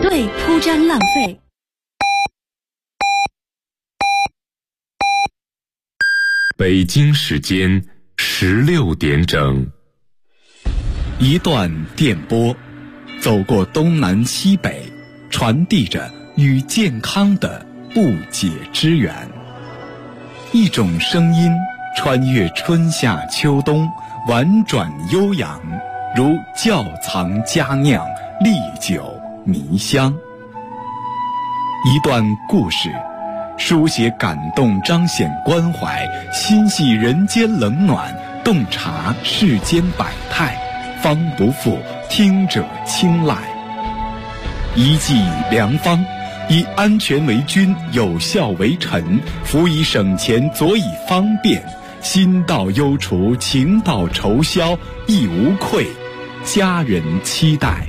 对铺张浪费。 北京时间16点整。 一段电波，走过东南西北，传递着与健康的不解之缘。一种声音穿越春夏秋冬，婉转悠扬，如窖藏佳酿，历久弥香。一段故事，书写感动，彰显关怀，心系人间冷暖，洞察世间百态，方不负听者青睐。一剂良方，以安全为君，有效为臣，辅以省钱，佐以方便，心到忧除，情到愁消，亦无愧，家人期待。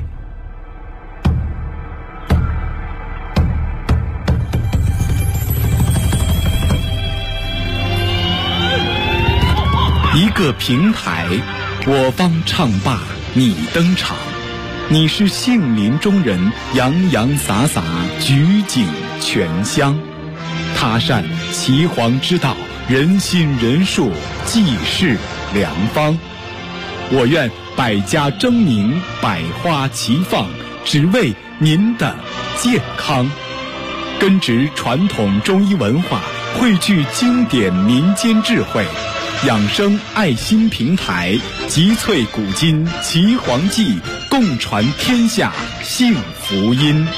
一个平台，我方唱罢你登场，你是杏林中人，洋洋洒洒，举景全香。他善岐黄之道，人心人术，济世良方。我愿百家争鸣，百花齐放，只为您的健康。根植传统中医文化，汇聚经典民间智慧，养生爱心平台，集萃古今岐黄记，共传天下幸福音。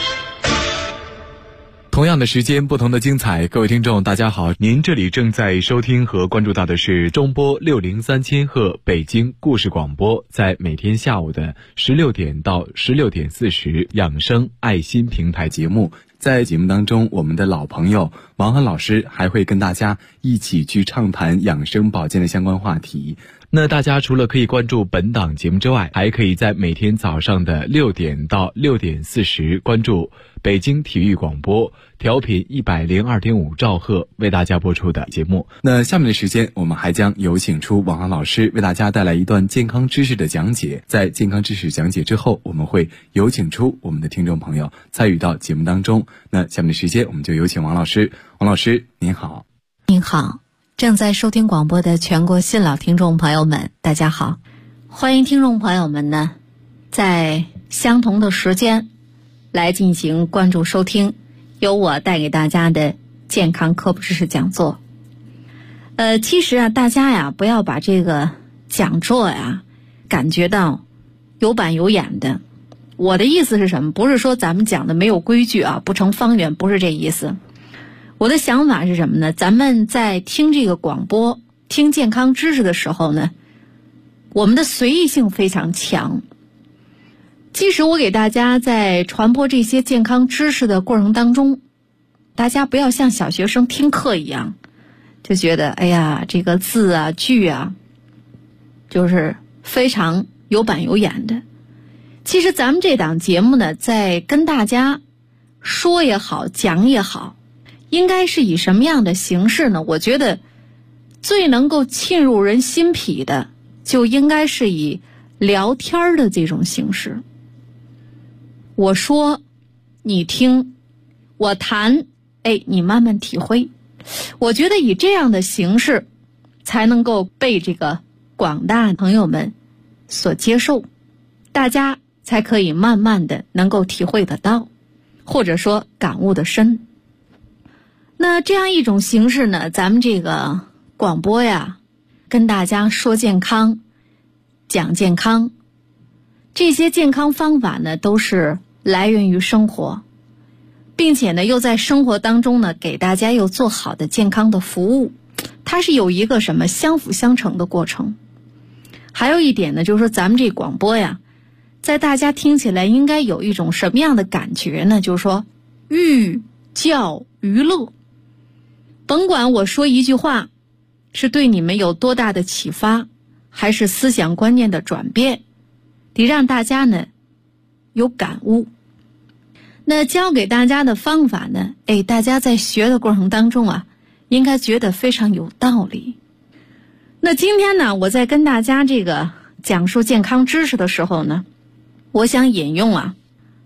同样的时间，不同的精彩。各位听众大家好，您这里正在收听和关注到的是中波603千赫北京故事广播，在每天下午的16点到16点40养生爱心平台节目。在节目当中，我们的老朋友王涵老师还会跟大家一起去畅谈养生保健的相关话题。那大家除了可以关注本档节目之外，还可以在每天早上的6点到6点40关注北京体育广播调频102.5兆赫为大家播出的节目。那下面的时间，我们还将有请出王涵老师为大家带来一段健康知识的讲解。在健康知识讲解之后，我们会有请出我们的听众朋友参与到节目当中。那下面的时间，我们就有请王老师。王老师您好。 您好，正在收听广播的全国新老听众朋友们，大家好。欢迎听众朋友们呢，在相同的时间来进行关注收听由我带给大家的健康科普知识讲座。其实啊，大家呀不要把这个讲座呀感觉到有板有眼的。我的意思是什么？不是说咱们讲的没有规矩啊，不成方圆，不是这意思。我的想法是什么呢？咱们在听这个广播，听健康知识的时候呢，我们的随意性非常强。即使我给大家在传播这些健康知识的过程当中，大家不要像小学生听课一样，就觉得哎呀，这个字啊句啊就是非常有板有眼的。其实咱们这档节目呢，在跟大家说也好，讲也好，应该是以什么样的形式呢？我觉得最能够沁入人心脾的，就应该是以聊天的这种形式。我说你听，我谈，你慢慢体会。我觉得以这样的形式才能够被这个广大朋友们所接受，大家才可以慢慢的能够体会得到，或者说感悟得深。那这样一种形式呢，咱们这个广播呀，跟大家说健康，讲健康，这些健康方法呢，都是来源于生活，并且呢，又在生活当中呢，给大家又做好的健康的服务，它是有一个什么相辅相成的过程。还有一点呢，就是说咱们这广播呀，在大家听起来应该有一种什么样的感觉呢？就是说寓教于乐。甭管我说一句话是对你们有多大的启发，还是思想观念的转变，得让大家呢有感悟。那教给大家的方法呢，大家在学的过程当中啊，应该觉得非常有道理。那今天呢，我在跟大家这个讲述健康知识的时候呢，我想引用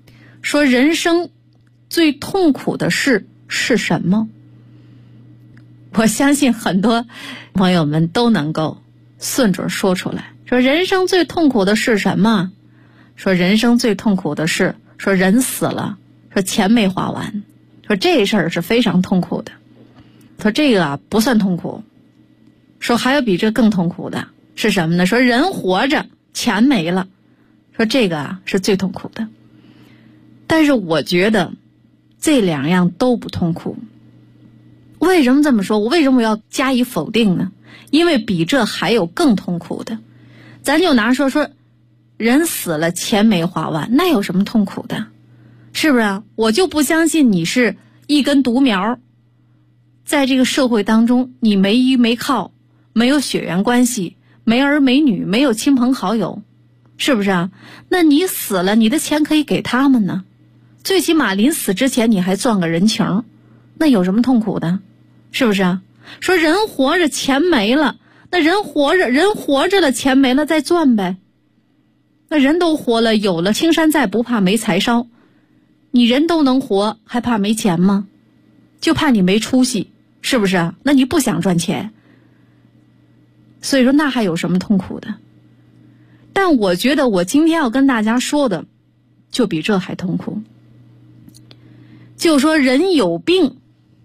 说人生最痛苦的事是什么？我相信很多朋友们都能够顺准说出来。说人生最痛苦的是什么？说人生最痛苦的是说人死了，说钱没花完，说这事儿是非常痛苦的。说这个不算痛苦，说还有比这更痛苦的是什么呢？说人活着钱没了，说这个是最痛苦的。但是我觉得这两样都不痛苦。为什么这么说？我为什么要加以否定呢？因为比这还有更痛苦的。咱就拿说人死了钱没花完，那有什么痛苦的？是不是啊？我就不相信你是一根独苗，在这个社会当中你没依没靠，没有血缘关系，没儿没女，没有亲朋好友，是不是啊？那你死了，你的钱可以给他们呢，最起码临死之前你还赚个人情，那有什么痛苦的？是不是啊？说人活着钱没了，那人活着了钱没了再赚呗。那人都活了，有了青山在不怕没柴烧，你人都能活还怕没钱吗？就怕你没出息，是不是啊？那你不想赚钱，所以说那还有什么痛苦的？但我觉得我今天要跟大家说的就比这还痛苦。就说人有病，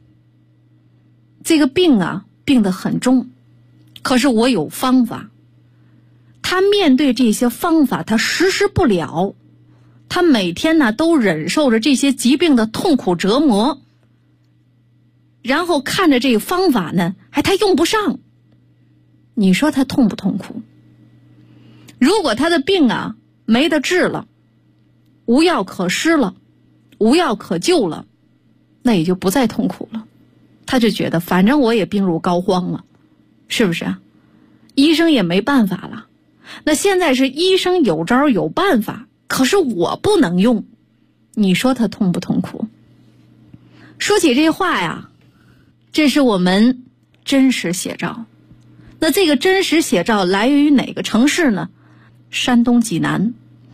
这个病啊病得很重，可是我有方法。他面对这些方法他实施不了，他每天呢都忍受着这些疾病的痛苦折磨，然后看着这个方法呢他用不上，你说他痛不痛苦？如果他的病啊没得治了，无药可施了，无药可救了，那也就不再痛苦了。他就觉得反正我也病入膏肓了，是不是啊？医生也没办法了。那现在是医生有招有办法，可是我不能用，你说他痛不痛苦？说起这话呀，这是我们真实写照。那这个真实写照来源于哪个城市呢？山东济南。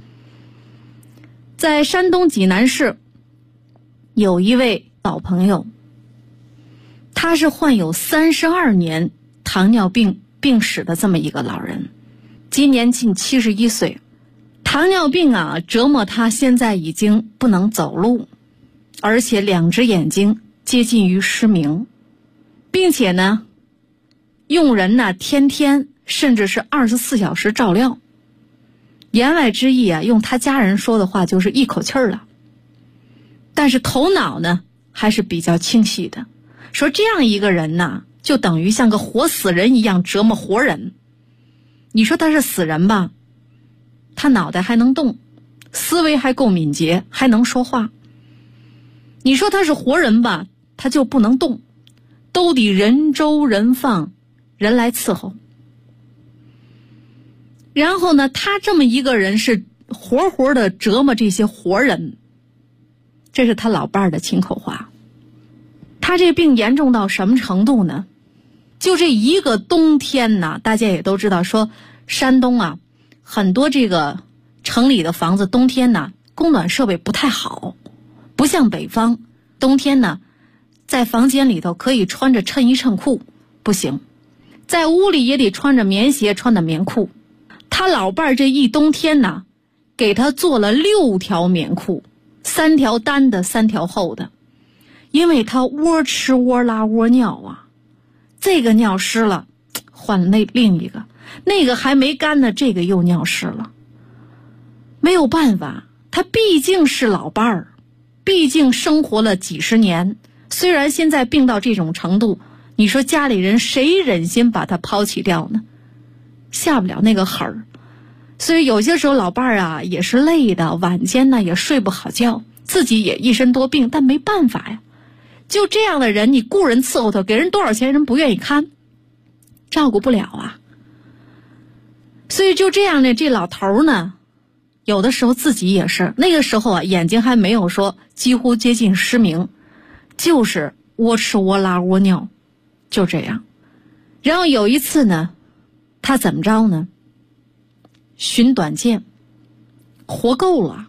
在山东济南市有一位老朋友，他是患有32年糖尿病病史的这么一个老人，今年近71岁。糖尿病啊折磨他，现在已经不能走路，而且2只眼睛接近于失明，并且呢用人呢天天甚至是24小时照料。言外之意啊，用他家人说的话就是一口气儿了。但是头脑呢还是比较清晰的，说这样一个人呢就等于像个活死人一样折磨活人。你说他是死人吧，他脑袋还能动，思维还够敏捷，还能说话。你说他是活人吧，他就不能动，都得人周人放，人来伺候。然后呢，他这么一个人是活活的折磨这些活人，这是他老伴儿的亲口话。他这病严重到什么程度呢？就这一个冬天呢，大家也都知道说山东啊很多这个城里的房子冬天呢供暖设备不太好，不像北方冬天呢在房间里头可以穿着衬衣衬裤，不行，在屋里也得穿着棉鞋穿着棉裤。他老伴儿这一冬天呢给他做了6条棉裤，3条单的3条厚的，因为他窝吃窝拉窝尿啊，这个尿湿了换了另一个，那个还没干呢，这个又尿湿了。没有办法，他毕竟是老伴儿，毕竟生活了几十年，虽然现在病到这种程度，你说家里人谁忍心把他抛弃掉呢？下不了那个狠儿。所以有些时候老伴儿啊也是累的，晚间呢也睡不好觉，自己也一身多病，但没办法呀。就这样的人，你雇人伺候他，给人多少钱人不愿意看，照顾不了啊。所以就这样呢，这老头呢有的时候自己也是，那个时候啊眼睛还没有说几乎接近失明，就是窝吃窝拉窝尿，就这样。然后有一次呢，他怎么着呢？寻短见，活够了，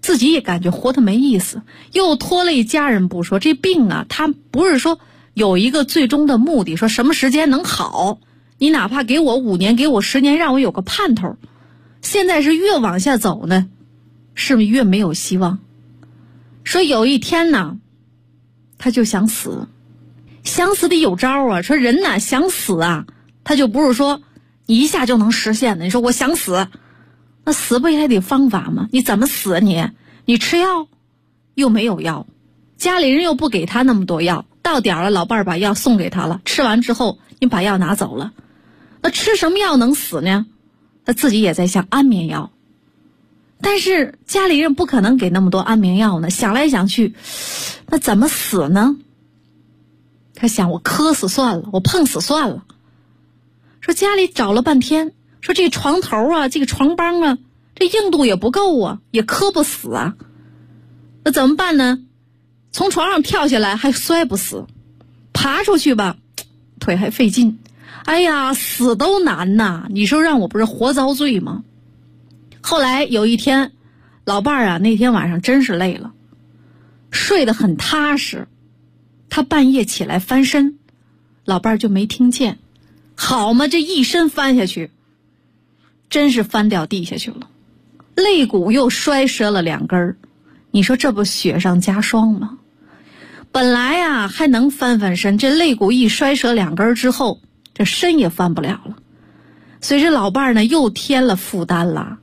自己也感觉活得没意思，又拖累家人不说，这病啊，它不是说有一个最终的目的，说什么时间能好，你哪怕给我5年，给我10年，让我有个盼头。现在是越往下走呢，是越没有希望。说有一天呢，他就想死，想死得有招啊。说人呢想死啊，他就不是说你一下就能实现的。你说我想死，那死不也得方法吗？你怎么死啊你吃药又没有药，家里人又不给他那么多药，到点了老伴儿把药送给他了，吃完之后你把药拿走了，那吃什么药能死呢？他自己也在想安眠药，但是家里人不可能给那么多安眠药呢。想来想去，那怎么死呢？他想我磕死算了，我碰死算了。说家里找了半天，说这床头啊，这个床帮啊，这硬度也不够啊，也磕不死啊。那怎么办呢？从床上跳下来还摔不死，爬出去吧，腿还费劲。哎呀，死都难呐！你说让我不是活遭罪吗？后来有一天，老伴儿啊，那天晚上真是累了，睡得很踏实。他半夜起来翻身，老伴儿就没听见。好嘛，这一身翻下去，真是翻掉地下去了，肋骨又摔折了2根。你说这不雪上加霜吗？本来啊还能翻翻身，这肋骨一摔折2根之后，这身也翻不了了。所以这老伴儿呢又添了负担了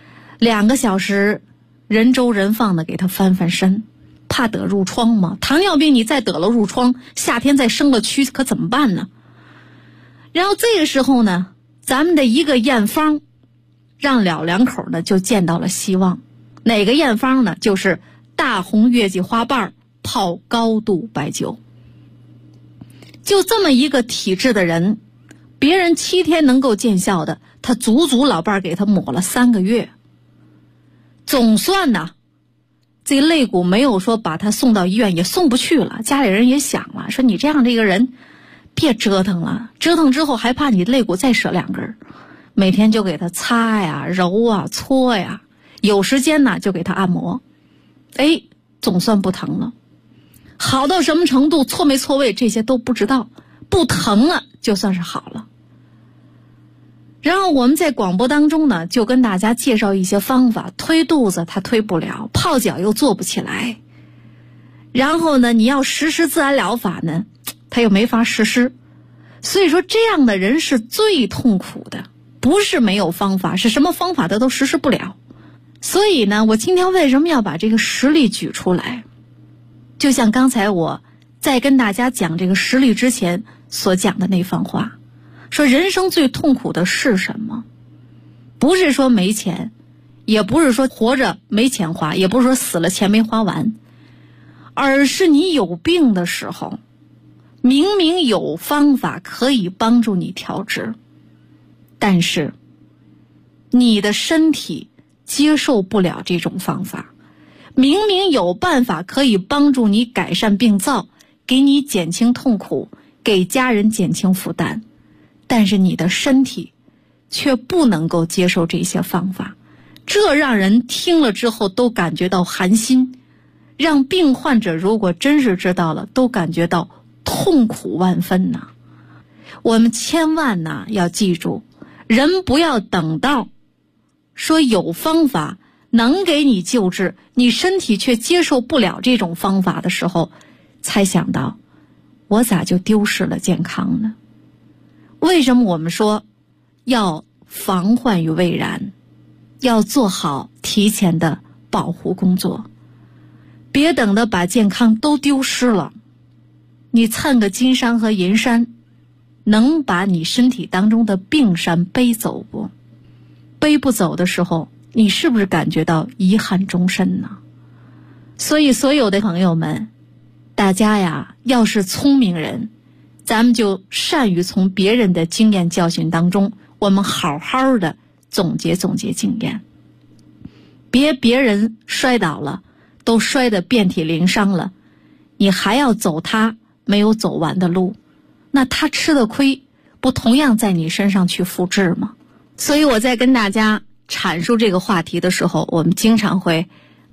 ，2个小时人周人放的给他翻翻身，怕得褥疮嘛。糖尿病你再得了褥疮，夏天再生了蛆，可怎么办呢？然后这个时候呢，咱们的一个验方让老两口呢就见到了希望。哪个验方呢？就是大红月季花瓣泡高度白酒。就这么一个体质的人，别人7天能够见效的，他足足老伴儿给他抹了3个月。总算呢，这肋骨没有说把他送到医院，也送不去了。家里人也想了，说你这样这个人别折腾了，折腾之后还怕你肋骨再折2根。每天就给他擦呀、揉啊、搓呀，有时间呢就给他按摩。哎，总算不疼了。好到什么程度，错没错位这些都不知道，不疼了就算是好了。然后我们在广播当中呢，就跟大家介绍一些方法。推肚子他推不了，泡脚又做不起来，然后呢你要实施自然疗法呢，他又没法实施。所以说这样的人是最痛苦的，不是没有方法，是什么方法他都实施不了。所以呢，我今天为什么要把这个实例举出来？就像刚才我在跟大家讲这个实例之前所讲的那番话，说人生最痛苦的是什么？不是说没钱，也不是说活着没钱花，也不是说死了钱没花完，而是你有病的时候，明明有方法可以帮助你调治，但是你的身体接受不了这种方法。明明有办法可以帮助你改善病灶，给你减轻痛苦，给家人减轻负担，但是你的身体却不能够接受这些方法，这让人听了之后都感觉到寒心，让病患者如果真是知道了，都感觉到痛苦万分呐。我们千万呐要记住，人不要等到说有方法能给你救治，你身体却接受不了这种方法的时候，才想到我咋就丢失了健康呢？为什么我们说要防患于未然，要做好提前的保护工作，别等到把健康都丢失了，你蹭个金山和银山，能把你身体当中的病山背走不？背不走的时候，你是不是感觉到遗憾终身呢？所以所有的朋友们，大家呀，要是聪明人，咱们就善于从别人的经验教训当中，我们好好的总结总结经验。别人摔倒了，都摔得遍体鳞伤了，你还要走他没有走完的路，那他吃的亏不同样在你身上去复制吗？所以我在跟大家阐述这个话题的时候，我们经常会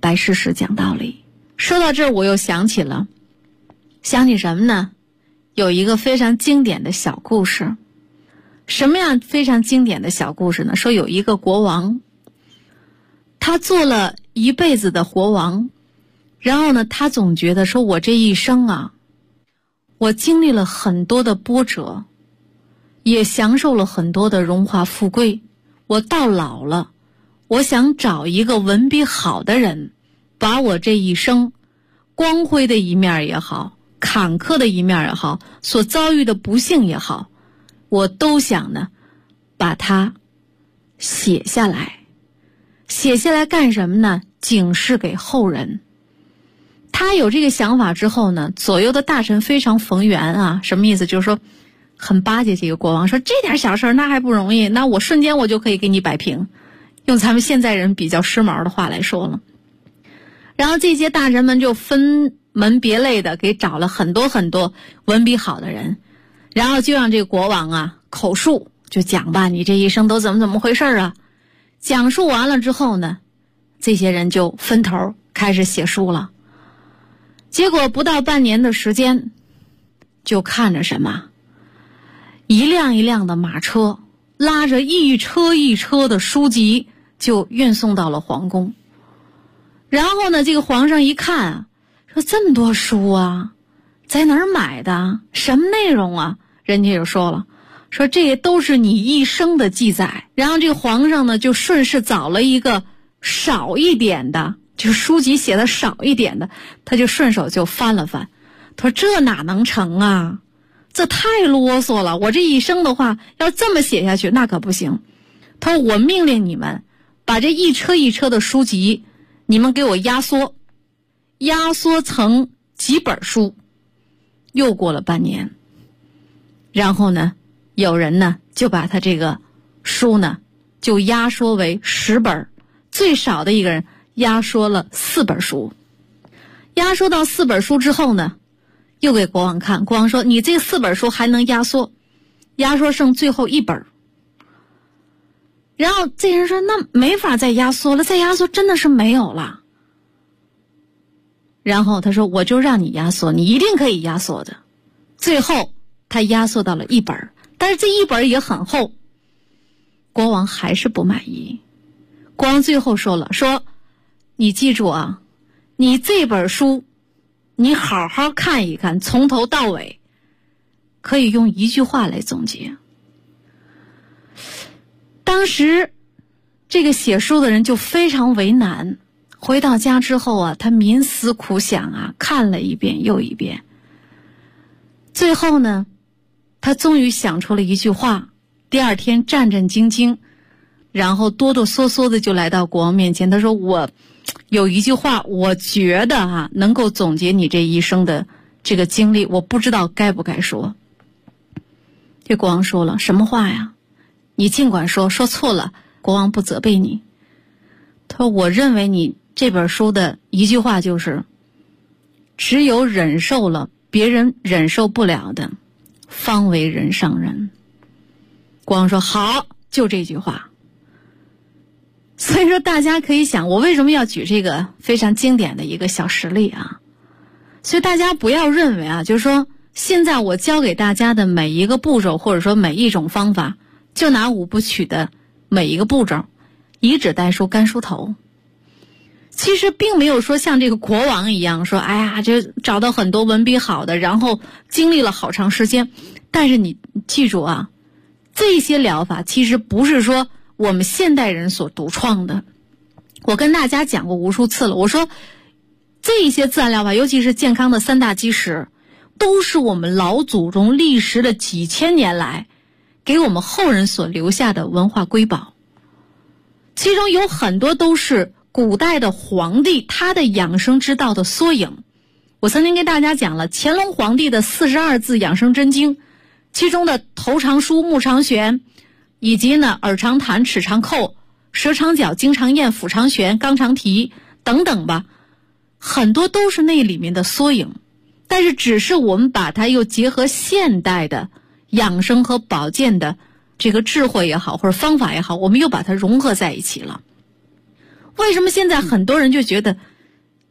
白事实讲道理。说到这儿，我又想起什么呢？有一个非常经典的小故事。什么样非常经典的小故事呢？说有一个国王，他做了一辈子的国王，然后呢，他总觉得说，我这一生啊，我经历了很多的波折，也享受了很多的荣华富贵，我到老了，我想找一个文笔好的人，把我这一生光辉的一面也好，坎坷的一面也好，所遭遇的不幸也好，我都想呢把它写下来。写下来干什么呢？警示给后人。他有这个想法之后呢，左右的大臣非常逢源啊。什么意思？就是说很巴结这个国王，说这点小事那还不容易，那我瞬间我就可以给你摆平，用咱们现在人比较时髦的话来说了。然后这些大臣们就分门别类的给找了很多很多文笔好的人，然后就让这个国王啊口述，就讲吧，你这一生都怎么回事啊。讲述完了之后呢，这些人就分头开始写书了。结果不到半年的时间，就看着什么，一辆一辆的马车拉着一车一车的书籍就运送到了皇宫。然后呢，这个皇上一看啊，说这么多书啊，在哪儿买的？什么内容啊？人家就说了，说这些都是你一生的记载。然后这个皇上呢，就顺势找了一个少一点的，就是书籍写的少一点的，他就顺手就翻了翻。他说这哪能成啊？这太啰嗦了，我这一生的话要这么写下去那可不行。他说我命令你们把这一车一车的书籍你们给我压缩成几本书。又过了半年，然后呢，有人呢就把他这个书呢就压缩为10本，最少的一个人压缩了4本书。压缩到4本书之后呢，又给国王看，国王说你这4本书还能压缩剩最后1本。然后这人说那没法再压缩了，再压缩真的是没有了。然后他说我就让你压缩，你一定可以压缩的。最后他压缩到了1本，但是这1本也很厚。国王还是不满意。国王最后说了，说你记住啊，你这本书你好好看一看，从头到尾可以用一句话来总结。当时这个写书的人就非常为难，回到家之后啊，他冥思苦想啊，看了一遍又一遍。最后呢，他终于想出了一句话，第二天战战兢兢，然后哆哆嗦嗦的就来到国王面前。他说我有一句话，我觉得能够总结你这一生的这个经历，我不知道该不该说。这国王说了，什么话呀？你尽管说，说错了国王不责备你。他说我认为你这本书的一句话就是，只有忍受了别人忍受不了的，方为人上人。国王说好，就这句话。所以说大家可以想，我为什么要举这个非常经典的一个小实例啊？所以大家不要认为啊，就是说现在我教给大家的每一个步骤，或者说每一种方法，就拿5部曲的每一个步骤，以指代书，干梳头。其实并没有说像这个国王一样说，哎呀，就找到很多文笔好的，然后经历了好长时间。但是你记住啊，这些疗法其实不是说我们现代人所独创的。我跟大家讲过无数次了，我说这些自然疗法，尤其是健康的3大基石，都是我们老祖宗历时的几千年来给我们后人所留下的文化瑰宝。其中有很多都是古代的皇帝他的养生之道的缩影。我曾经跟大家讲了乾隆皇帝的42字养生真经，其中的头长舒、目长悬，以及呢耳长弹、齿长扣、舌长绞、经长咽、腹长悬、肛长提等等吧，很多都是那里面的缩影。但是只是我们把它又结合现代的养生和保健的这个智慧也好，或者方法也好，我们又把它融合在一起了。为什么现在很多人就觉得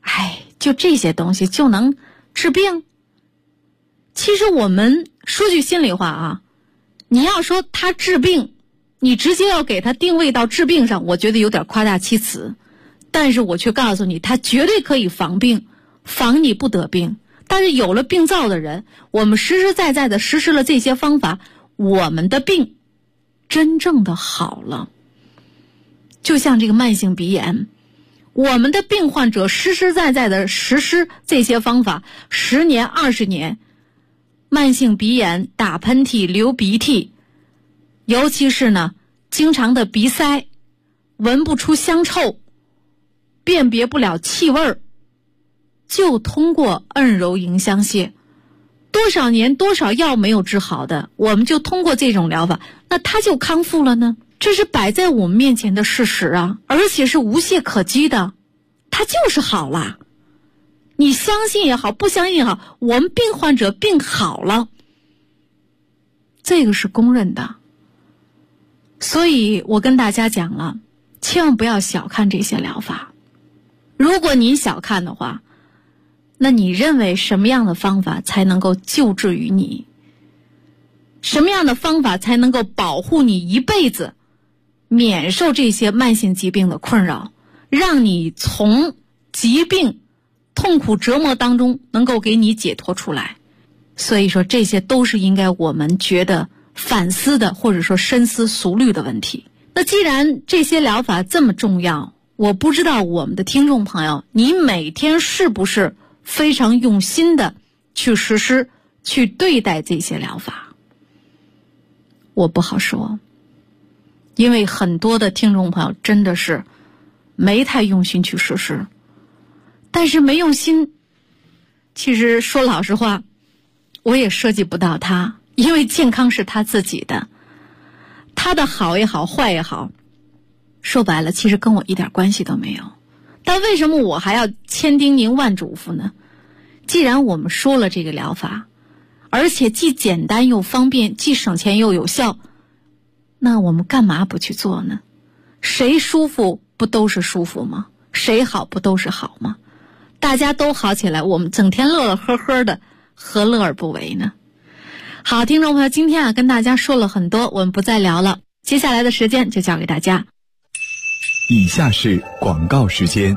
就这些东西就能治病？其实我们说句心里话啊，你要说他治病，你直接要给他定位到治病上，我觉得有点夸大其词。但是我却告诉你，他绝对可以防病，防你不得病。但是有了病灶的人，我们实实在在的实施了这些方法，我们的病真正的好了。就像这个慢性鼻炎，我们的病患者实实在在的实施这些方法，10年20年，慢性鼻炎、打喷嚏、流鼻涕，尤其是呢经常的鼻塞，闻不出香臭，辨别不了气味，就通过摁揉迎香泻，多少年多少药没有治好的，我们就通过这种疗法，那他就康复了呢。这是摆在我们面前的事实啊，而且是无懈可击的，他就是好了。你相信也好，不相信也好，我们病患者病好了，这个是公认的。所以我跟大家讲了，千万不要小看这些疗法。如果您小看的话，那你认为什么样的方法才能够救治于你？什么样的方法才能够保护你一辈子免受这些慢性疾病的困扰，让你从疾病痛苦折磨当中能够给你解脱出来？所以说这些都是应该我们觉得反思的，或者说深思熟虑的问题。那既然这些疗法这么重要，我不知道我们的听众朋友，你每天是不是非常用心的去实施、去对待这些疗法？我不好说，因为很多的听众朋友真的是没太用心去实施。但是没用心，其实说老实话，我也涉及不到他，因为健康是他自己的，他的好也好，坏也好，说白了其实跟我一点关系都没有。但为什么我还要千叮咛万嘱咐呢？既然我们说了这个疗法，而且既简单又方便，既省钱又有效，那我们干嘛不去做呢？谁舒服不都是舒服吗？谁好不都是好吗？大家都好起来，我们整天乐乐呵呵的，何乐而不为呢？好，听众朋友，今天啊跟大家说了很多，我们不再聊了，接下来的时间就交给大家。 以下是广告时间。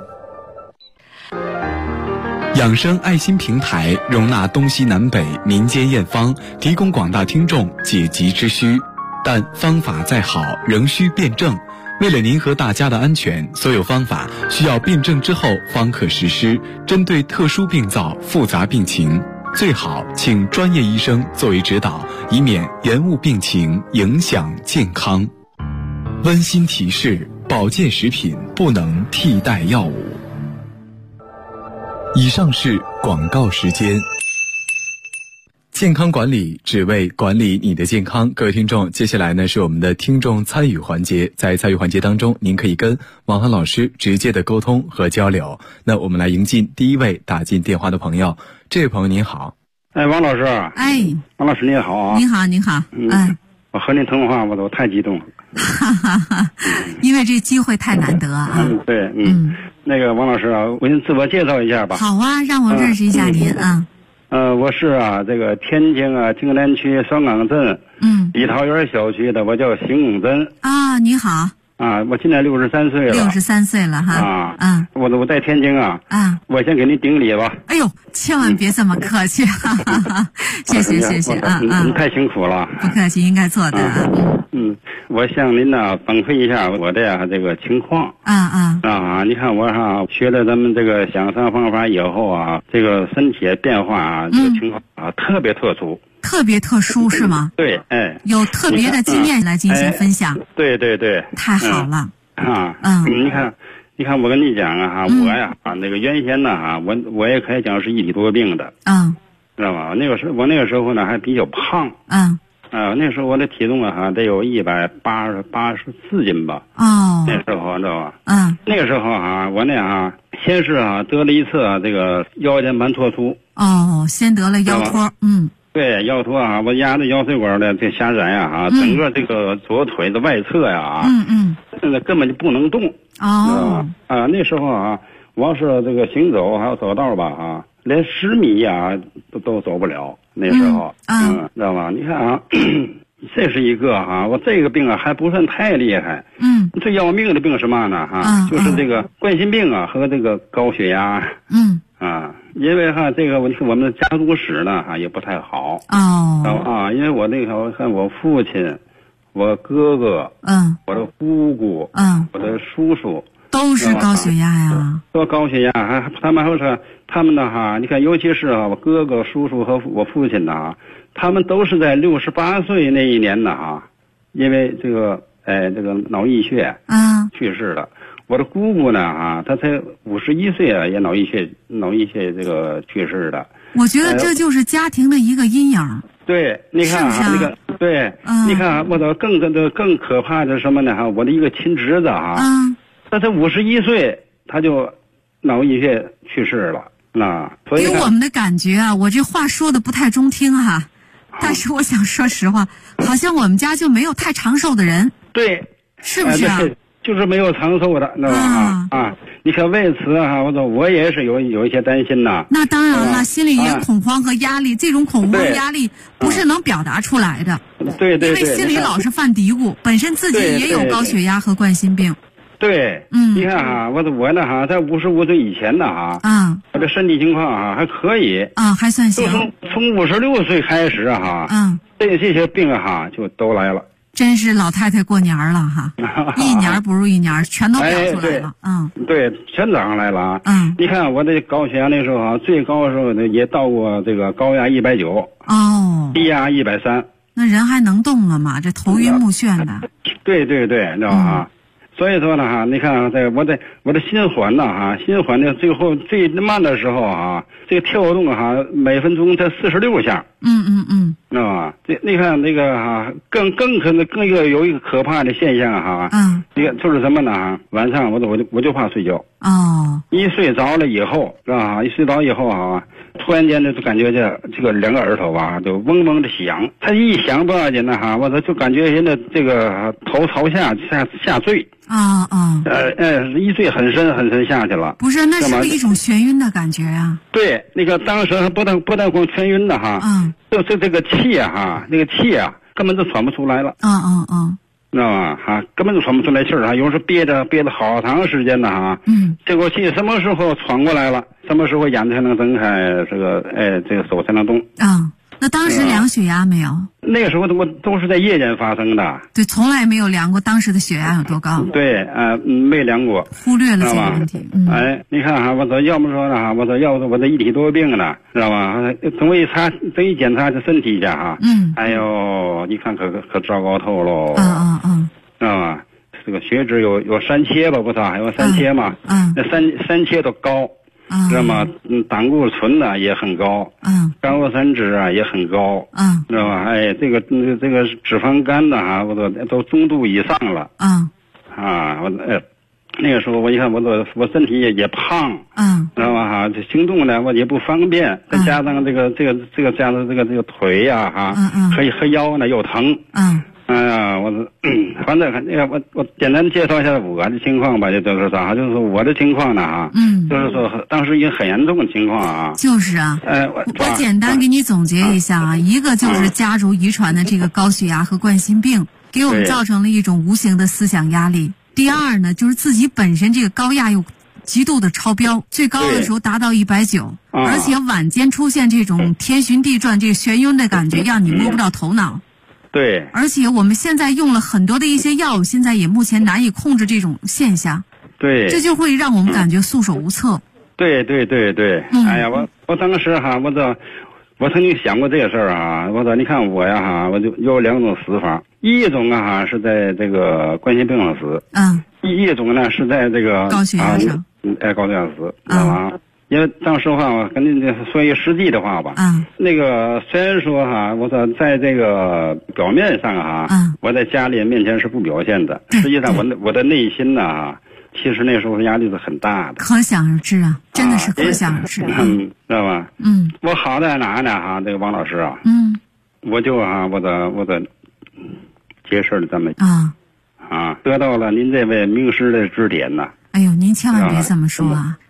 养生爱心平台容纳东西南北民间验方，提供广大听众解急之需，但方法再好仍需辩证。为了您和大家的安全，所有方法需要辩证之后方可实施。针对特殊病灶、复杂病情，最好请专业医生作为指导，以免延误病情，影响健康。温馨提示：保健食品不能替代药物。以上是广告时间。健康管理只为管理你的健康。各位听众，接下来呢是我们的听众参与环节。在参与环节当中，您可以跟王涵老师直接的沟通和交流。那我们来迎进第一位打进电话的朋友。这位朋友您好。 王老师。王老师您好啊。 您好，您好。 我和您通话我都太激动了。 因为这机会太难得啊。 对，那个王老师啊，我先自我介绍一下吧。 好啊，让我认识一下您啊。 我是这个天津青南区双岗镇李桃园小区的，我叫邢永珍啊。你好我今年63岁了。 63岁了哈。 我在天津我先给您顶礼吧。 哎呦，千万别这么客气。谢谢你太辛苦了。 不客气，应该做的。 我向您反馈一下我的这个情况。你看我学了咱们这个养生方法以后这个身体变化这个情况特别特殊。 特别特殊是吗？ 对， 有特别的经验来进行分享。 对， 太好了。 你看我跟你讲我呀那个原先呢我也可以讲是1体多病的。知道吧？我那个时候呢还比较胖。那时候我的体重得有184斤吧。那时候知道吧？那个时候我那先是得了一次这个腰间盘突出。 先得了腰托。 对，腰托我压着腰椎管的这狭窄整个这个左腿的外侧现在根本就不能动。那时候光是这个行走还有走道吧啊，连10米呀都走不了。那时候，知道吗？你看啊，这是一个哈，我这个病啊还不算太厉害。最要命的病是什么呢？就是这个冠心病啊和这个高血压。因为哈这个我们的家族史呢也不太好。因为我那个看我父亲、我哥哥、我的姑姑、我的叔叔都是高血压呀。 都高血压，他们还是他们呢哈，你看尤其是我哥哥、叔叔和我父亲呢他们都是在68岁那一年呢因为这个这个脑溢血去世了。我的姑姑呢她才51岁也脑溢血这个去世的。 我觉得这就是家庭的一个阴影。 对，你看那个对，你看我的更可怕的是什么呢我的一个亲侄子他才51岁他就脑溢血去世了。所以给我们的感觉我这话说的不太中听但是我想说实话，好像我们家就没有太长寿的人。 对， 是不是就是没有长寿的，知道吧？你看为此我也是有一些担心呐。 那当然了，心里有恐慌和压力，这种恐慌压力不是能表达出来的。 对， 因为心里老是犯嘀咕，本身自己也有高血压和冠心病。 对，你看我呢在55岁以前呢我的身体情况还可以还算行。 从56岁开始这些病就都来了。 真是老太太过年了一年不如一年，全都表出来了。 对，全找上来了你看我的高血压那时候最高的时候呢也到过这个高压190低压130。 那人还能动了吗？这头晕目眩的。 对，你知道吗？所以说呢你看我的心环呢心环的最后最慢的时候这个跳动每分钟才46下。知道吗？这你看那个更可能更有一个可怕的现象这个就是什么呢晚上我就怕睡觉。一睡着了以后是吧一睡着以后突然间就感觉这个两个耳朵就嗡嗡的响。它一响多少斤呢我就感觉人的这个头朝下坠。一坠很深下去了。 不是，那是不是一种眩晕的感觉对，那个当时不但光眩晕的就是这个气那个气根本就喘不出来了。知道吗根本就喘不出来气儿有时候憋着好长时间呢这口气什么时候喘过来了，什么时候眼睛才能睁开，这个手才能动。 那当时量血压没有？ 那个时候我都是在夜间发生的。 对，从来没有量过当时的血压有多高。 对，没量过， 忽略了这个问题。 你看要么说呢要不我这一体多病呢，知道吧？等我一检查这身体一下哎呦，一看可糟糕透喽。知道吧？这个血脂有3切吧，不是还有3切嘛？那三切都高。知道吗？胆固醇呢也很高，甘油三酯也很高，知道吧？这个脂肪肝呢我都中度以上了。那个时候我一看我身体也胖，知道吧？这行动呢我也不方便，再加上这个腿和腰呢又疼。反正我简单介绍一下我的情况吧，就是啥，就是我的情况呢就是说当时已经很严重的情况就是我简单给你总结一下一个就是家族遗传的这个高血压和冠心病，给我们造成了一种无形的思想压力。第二呢，就是自己本身这个高压又极度的超标，最高的时候达到190，而且晚间出现这种天旋地转、这个眩晕的感觉，让你摸不到头脑。 对， 而且我们现在用了很多的一些药物，现在也目前难以控制这种现象。 对， 这就会让我们感觉束手无策。 对。哎呀，我当时我曾经想过这个事儿我说你看我我就有2种死法，一种是在这个冠心病上死，一种呢是在这个高血压上， 高血压死，知道吗？因为当时我跟您说一个实际的话吧，那个虽然说我说在这个表面上我在家里面前是不表现的，实际上我的内心呢其实那时候压力是很大的， 可想而知真的是可想而知。 知道吧？我好在哪呢这个王老师我就我的结识了这么得到了您这位名师的指点呐。 哎呦，您千万别这么说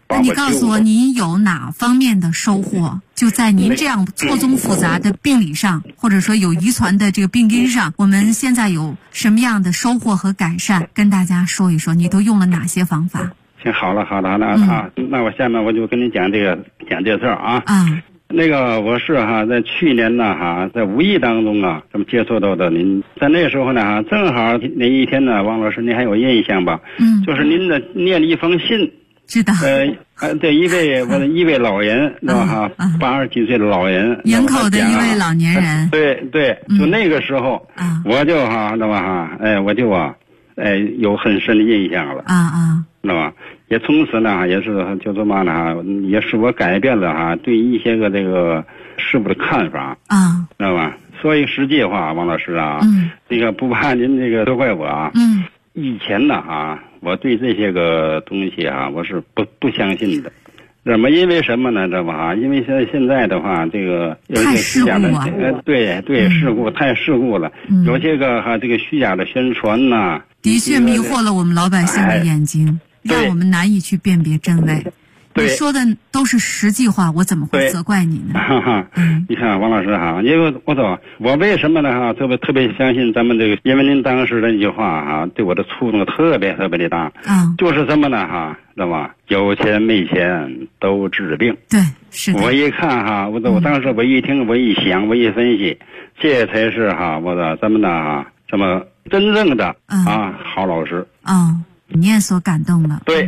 那你告诉我，您有哪方面的收获？就在您这样错综复杂的病理上，或者说有遗传的这个病因上，我们现在有什么样的收获和改善？跟大家说一说，你都用了哪些方法？ 行，好了，那我下面我就跟你讲这事儿啊。那个我是在去年呢在无意当中这么接触到的您，在那时候呢正好那一天呢，王老师您还有印象吧？就是您的念了一封信。 知道。 对一位老人，知道吧？80几岁的老人， 营口的一位老年人。 对，就那个时候，我就知道吧？我就有很深的印象了。知道吧？也从此呢，也是就这么呢，也使我改变了对一些个这个事物的看法。知道吧？说一个实际话，王老师这个不怕您这个责怪我以前呢我对这些个东西我是不相信的。因为什么呢？知道吧？因为现在的话，这个有些虚假的，对，事故太事故了。有些个这个虚假的宣传呐， 的确迷惑了我们老百姓的眼睛，让我们难以去辨别真伪。你说的都是实际话，我怎么会责怪你呢？ 你看王老师因为我为什么呢特别相信咱们这个，因为您当时的一句话对我的触动特别特别的大。就是什么呢知道吧？有钱没钱都治病。对，是的。我一看我当时我一听，我一想，我一分析，这才是咱们的这么真正的好老师。 你也所感动了。 对，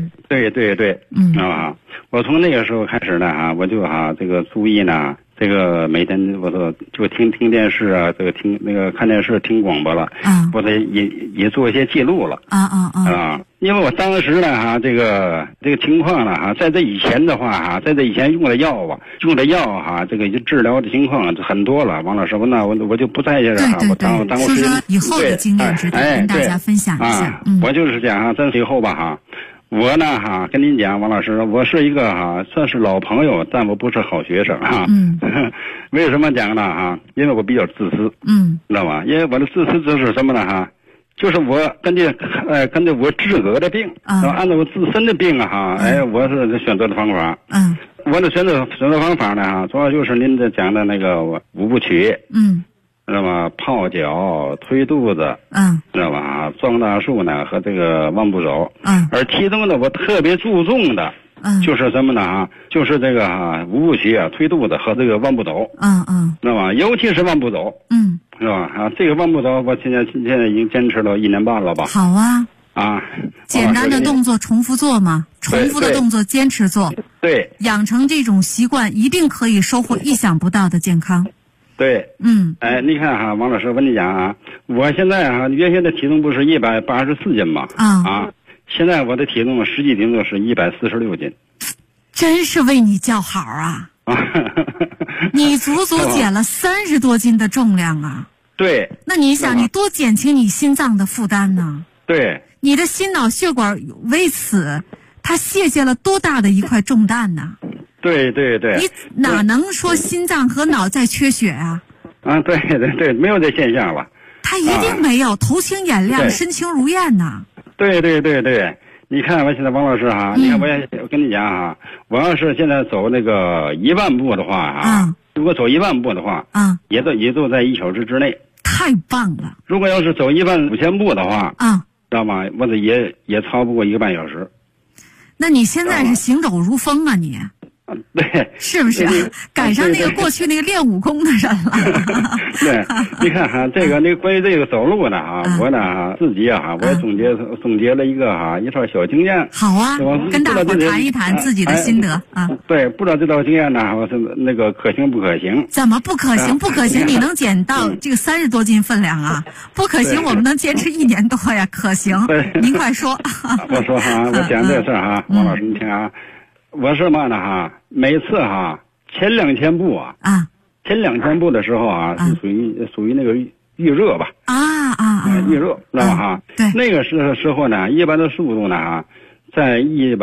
我从那个时候开始呢我就这个注意呢，这个每天就听电视这个听那个看电视听广播了。我也做一些记录了。因为我当时呢这个情况呢在这以前的话在这以前用的药这个治疗的情况很多了。王老师，我就不在这我耽误时间。 说以后的经验值得跟大家分享一下。 我就是讲在最后吧我呢跟您讲，王老师，我是一个算是老朋友，但我不是好学生为什么讲呢因为我比较自私。知道吗？因为我的自私就是什么呢就是我根据我自个的病，按照我自身的病我是选择的方法。我的选择方法呢主要就是您讲的那个五部曲。知道吗？泡脚、推肚子，知道吧？撞大树呢和这个万步走。而其中呢我特别注重的就是什么呢就是这个五部曲推肚子和这个万步走。知道吧？尤其是万步走。是吧？这个万步走我现在已经坚持了1年半了吧。 好简单的动作重复做嘛，重复的动作坚持做。 对， 养成这种习惯一定可以收获意想不到的健康。 对，你看王老师，我跟你讲我现在原先的体重不是184斤嘛？现在我的体重实际体重是146斤。 真是为你叫好啊！你足减了30多斤的重量啊！ 对。 那你想，你多减轻你心脏的负担呢？ 对。 你的心脑血管为此，它卸下了多大的一块重担呢？ 对。 你哪能说心脏和脑在缺血啊？ 对，没有这现象了。 他一定没有，头清眼亮，身轻如燕呐。 对。你看我现在王老师你看我跟你讲我要是现在走那个1万步的话如果走1万步的话也都在1小时之内。 太棒了。 如果要是走15000步的话知道吗？我这也超不过1个半小时。 那你现在是行走如风啊你？ 对， 是不是赶上那个过去那个练武功的人了？ 对，你看这个关于这个走路呢我呢自己我也总结了一套小经验。 好跟大伙谈一谈自己的心得对，不知道这套经验呢我是那个可行不可行？ 怎么不可行？不可行你能减到这个30多斤分量不可行我们能坚持1年多呀。可行，您快说。 我说我讲这事儿王老师你听我是嘛呢每次前2000步前2000步的时候是属于那个预热吧。预热知道吧对。 那个时候呢一般的速度呢在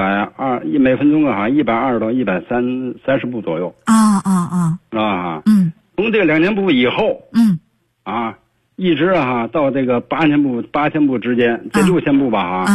120每分钟120到130步左右。知道吧从这个2000步以后一直到这个8000步之间，这6000步吧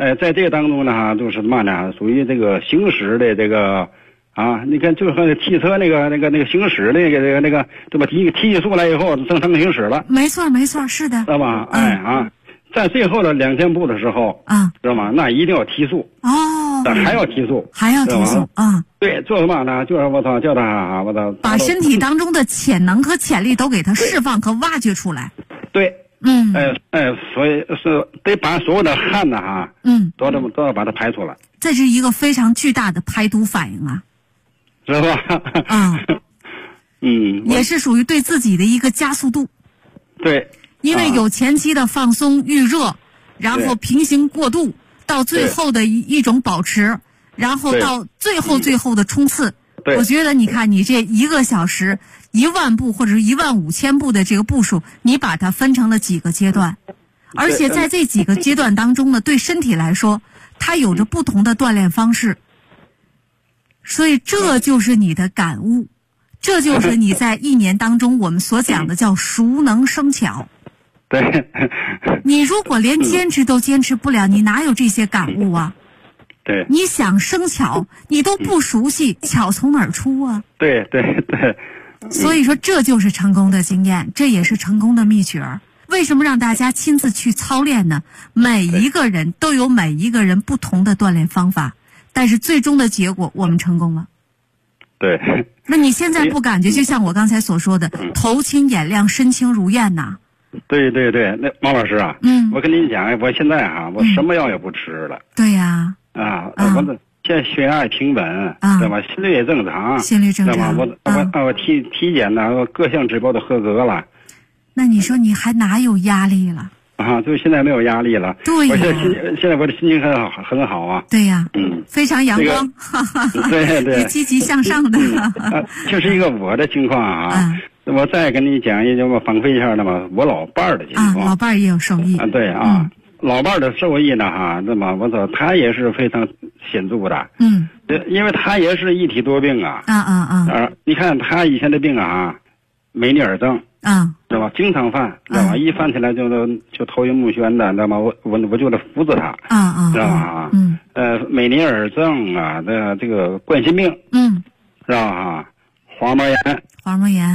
在这个当中呢哈，就是什么呢？属于这个行驶的这个啊，你看就和汽车那个行驶的那个对吧？提速来以后正常行驶了。 没错，是的。 知道吧？在最后的2000步的时候，知道吗？那一定要提速。还要提速。对，做什么呢？就是我操，叫他把身体当中的潜能和潜力都给他释放和挖掘出来。 对。所以是得把所有的汗呢都要把它排出来。 这是一个非常巨大的排毒反应啊， 知道吧？ 也是属于对自己的一个加速度。 对。 因为有前期的放松预热，然后平行过渡，到最后的一种保持，然后到最后的冲刺。我觉得你看你这1个小时10000步或者是15000步的这个步数，你把它分成了几个阶段，而且在这几个阶段当中呢，对身体来说它有着不同的锻炼方式，所以这就是你的感悟，这就是你在1年当中我们所讲的叫熟能生巧。 对。 你如果连坚持都坚持不了，你哪有这些感悟啊？ 对。 你想生巧，你都不熟悉，巧从哪儿出啊？ 对。 所以说这就是成功的经验，这也是成功的秘诀。为什么让大家亲自去操练呢？每一个人都有每一个人不同的锻炼方法，但是最终的结果我们成功了。 对。 那你现在不感觉就像我刚才所说的，头清眼亮，身轻如燕呐？ 对，那毛老师啊，我跟您讲，我现在我什么药也不吃了。 对呀。 我现在血压平稳，对吧？心率也正常，对吧？我体检呢，各项指标都合格了。 那你说你还哪有压力了？ 就现在没有压力了。 对呀。 现在我的心情很好啊。 对呀。非常阳光。 对。 积极向上的。 就是一个我的情况啊。我再跟你讲一句，我反馈一下我老伴儿的情况。 老伴儿也有受益。 对老伴儿的受益呢那么我说他也是非常显著的。因为他也是一体多病啊。你看他以前的病梅尼尔症。知道吧？经常犯，知道吧？一犯起来就头晕目眩的，知道吗？我就得扶着他。知道吧？梅尼尔症这个冠心病。知道吧？黄膜炎。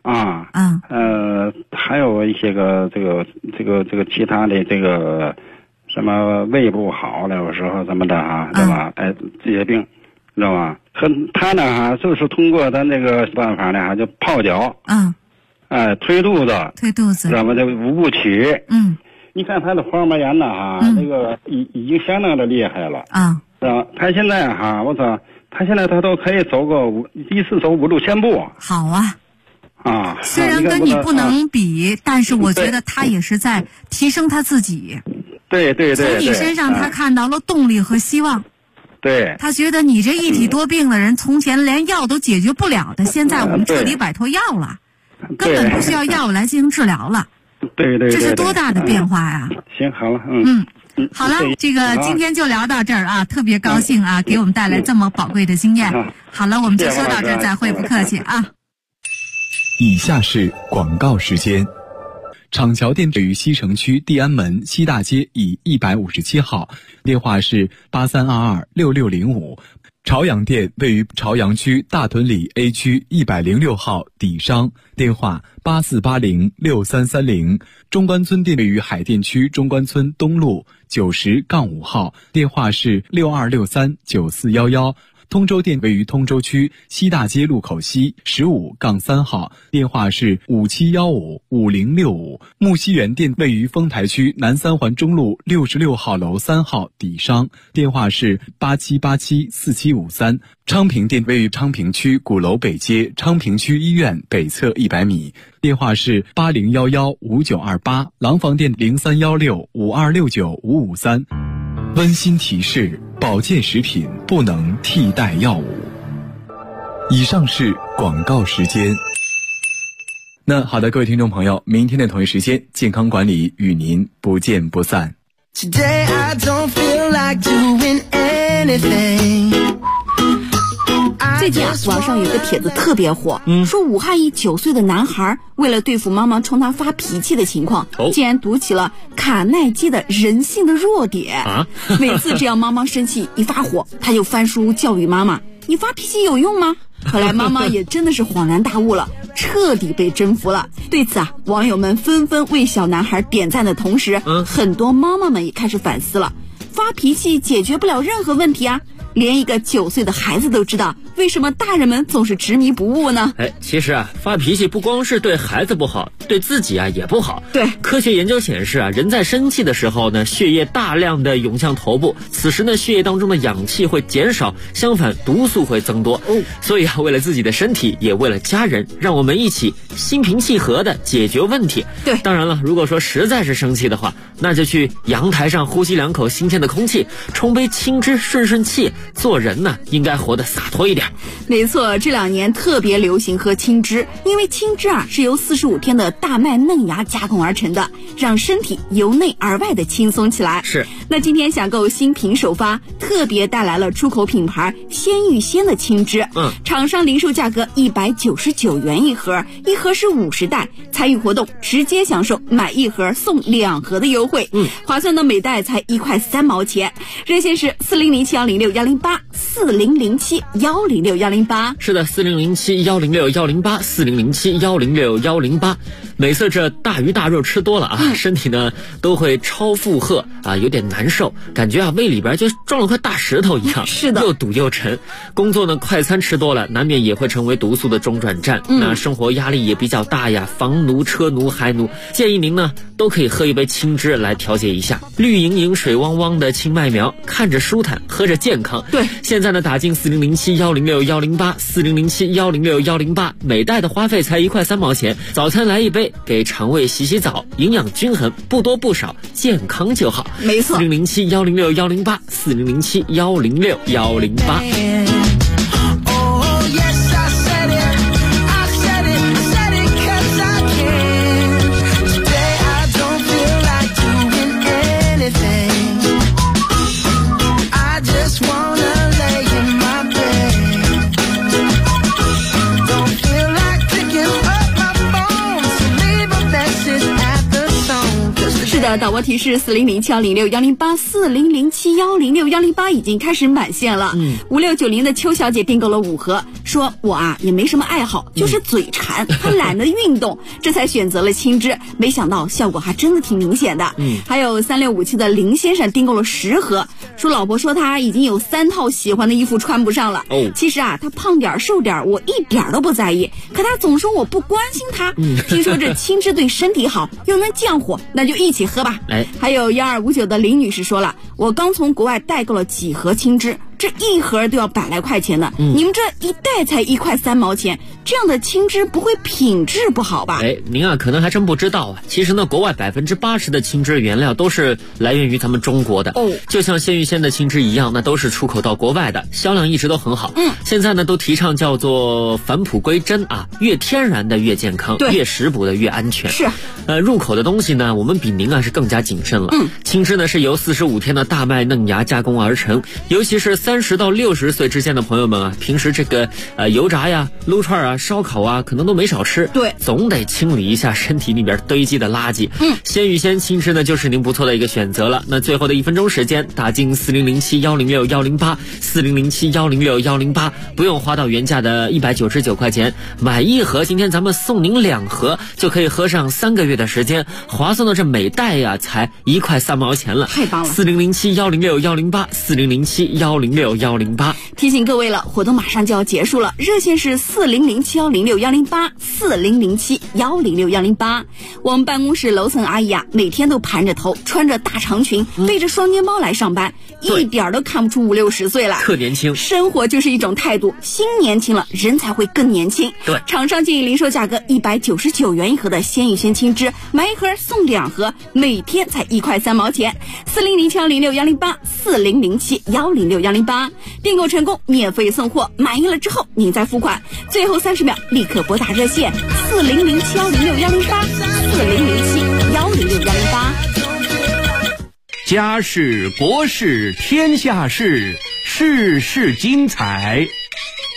还有一些个这个其他的这个什么胃不好了，有时候什么的对吧？这些病，知道吧？他呢就是通过他那个办法呢就泡脚。推肚子，知道吗？这5部曲。你看他的黄膜炎呢那个已经相当的厉害了。知道吧？他现在我操，他现在他都可以走个一次走5-6千步。 好啊。虽然跟你不能比，但是我觉得他也是在提升他自己。 对。 从你身上他看到了动力和希望。 对。 他觉得你这一体多病的人，从前连药都解决不了的，现在我们彻底摆脱药了，根本不需要药物来进行治疗了。 对。 这是多大的变化呀！ 行，好了。 好了，这个今天就聊到这儿特别高兴给我们带来这么宝贵的经验。好了，我们就说到这儿，再会，不客气啊。 以下是广告时间。厂桥店位于西城区地安门西大街以157号，电话是83226605。朝阳店位于朝阳区大屯里 A 区106号底商，电话84806330。中关村店位于海淀区中关村东路90-5号，电话是62639411。通州店位于通州区西大街路口西15-3号，电话是57155065。木樨园店位于丰台区南三环中路66号楼3号底商，电话是87874753。昌平店位于昌平区鼓楼北街昌平区医院北侧100米，电话是80115928。廊坊店031652695553。温馨提示：保健食品不能替代药物。以上是广告时间。那好的，各位听众朋友，明天的同一时间，健康管理与您不见不散。Today I don't feel like doing anything. 最近啊，网上有个帖子特别火，说武汉一9岁的男孩为了对付妈妈冲他发脾气的情况，竟然读起了卡耐基的人性的弱点啊。每次只要妈妈生气一发火，他就翻书教育妈妈：你发脾气有用吗？后来妈妈也真的是恍然大悟了，彻底被征服了。对此啊，网友们纷纷为小男孩点赞的同时，很多妈妈们也开始反思了。发脾气解决不了任何问题啊，连一个9岁的孩子都知道，为什么大人们总是执迷不悟呢？ 其实啊，发脾气不光是对孩子不好，对自己啊也不好。 对， 科学研究显示啊，人在生气的时候呢，血液大量的涌向头部，此时呢，血液当中的氧气会减少，相反毒素会增多。所以啊，为了自己的身体，也为了家人，让我们一起心平气和的解决问题。 对， 当然了，如果说实在是生气的话，那就去阳台上呼吸2口新鲜的空气，冲杯青汁顺气。做人呢，应该活得洒脱一点。 没错，这2年特别流行喝青汁，因为青汁啊是由45天的大麦嫩芽加工而成的，让身体由内而外的轻松起来。 是。 那今天享购新品首发，特别带来了出口品牌鲜芋仙的青汁。厂商零售价格199元一盒，一盒是50袋，参与活动直接享受买1盒送2盒的优惠。划算的每袋才1块3毛钱。热线是4007106108 4007106108。 是的，4007106108 4007106108。每次这大鱼大肉吃多了啊，身体呢都会超负荷啊，有点难受，感觉啊胃里边就装了块大石头一样， 是的， 又堵又沉。工作呢快餐吃多了，难免也会成为毒素的中转站。那生活压力也比较大呀，房奴、车奴、孩奴，建议您呢都可以喝一杯青汁来调节一下。绿莹莹、水汪汪的青麦苗，看着舒坦，喝着健康。 对， 现在呢打进4007106108 4007106108，每袋的花费才1块3毛钱，早餐来一杯，给肠胃洗洗澡，营养均衡，不多不少，健康就好。 没错 ，4007106108 4007106108。 导播提示4007106108 4007106108已经开始满线了。5690的邱小姐订购了5盒，说我啊也没什么爱好，就是嘴馋，她懒得运动，这才选择了青汁，没想到效果还真的挺明显的。还有3657的林先生订购了10盒，说老婆说他已经有3套喜欢的衣服穿不上了。其实啊他胖点瘦点我一点都不在意，可他总说我不关心他。听说这青汁对身体好又能降火，那就一起喝吧。还有1259的林女士说了，我刚从国外代购了几盒青汁，这1盒都要100来块钱呢。你们这一袋才1块3毛钱，这样的青汁不会品质不好吧？ 您啊可能还真不知道啊，其实呢国外80%的青汁原料都是来源于咱们中国的。就像鲜芋仙的青汁一样，那都是出口到国外的，销量一直都很好。现在呢都提倡叫做返璞归真啊，越天然的越健康，越食补的越安全。 是。 入口的东西呢，我们比您啊是更加谨慎了。青汁呢是由45天的大麦嫩芽加工而成，尤其是30到60岁之间的朋友们啊，平时这个油炸呀、撸串啊、烧烤啊，可能都没少吃。 对， 总得清理一下身体里边堆积的垃圾。鲜芋仙青汁呢，就是您不错的一个选择了。那最后的1分钟时间，打进4007106108 4007106108，不用花到原价的199块钱，买1盒，今天咱们送您2盒，就可以喝上3个月的时间，划算的这每袋呀才1块3毛钱了， 太棒了 ！4007106108 4007106108。 提醒各位了，活动马上就要结束了，热线是4007106108 4007106108。我们办公室楼层阿姨啊，每天都盘着头，穿着大长裙，背着双肩包来上班，一点都看不出50、60岁来， 特年轻。 生活就是一种态度，心年轻了，人才会更年轻。 对， 厂商建议零售价格199元一盒的鲜芋仙青汁，买1盒送2盒，每天才1块3毛钱。4007106108 4007106108，订购成功免费送货，满意了之后您再付款，最后30秒立刻拨打热线4007106108 4007106108。 家事国事天下事，事事精彩。